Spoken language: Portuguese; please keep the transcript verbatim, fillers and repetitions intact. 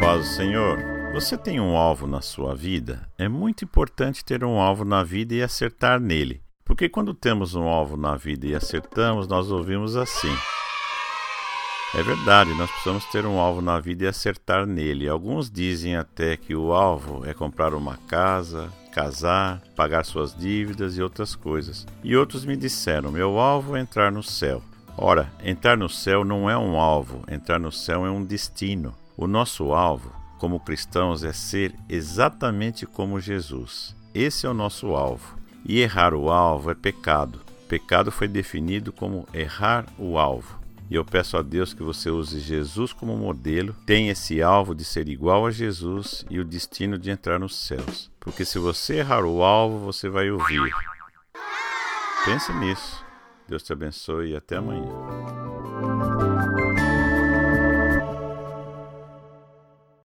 paz do Senhor. Você tem um alvo na sua vida? É muito importante ter um alvo na vida e acertar nele. Porque quando temos um alvo na vida e acertamos, nós ouvimos assim. É verdade, nós precisamos ter um alvo na vida e acertar nele. Alguns dizem até que o alvo é comprar uma casa, casar, pagar suas dívidas e outras coisas. E outros me disseram, meu alvo é entrar no céu. Ora, entrar no céu não é um alvo, entrar no céu é um destino. O nosso alvo, como cristãos, é ser exatamente como Jesus. Esse é o nosso alvo. E errar o alvo é pecado. Pecado foi definido como errar o alvo. E eu peço a Deus que você use Jesus como modelo, tenha esse alvo de ser igual a Jesus e o destino de entrar nos céus. Porque se você errar o alvo, você vai ouvir. Pense nisso. Deus te abençoe e até amanhã.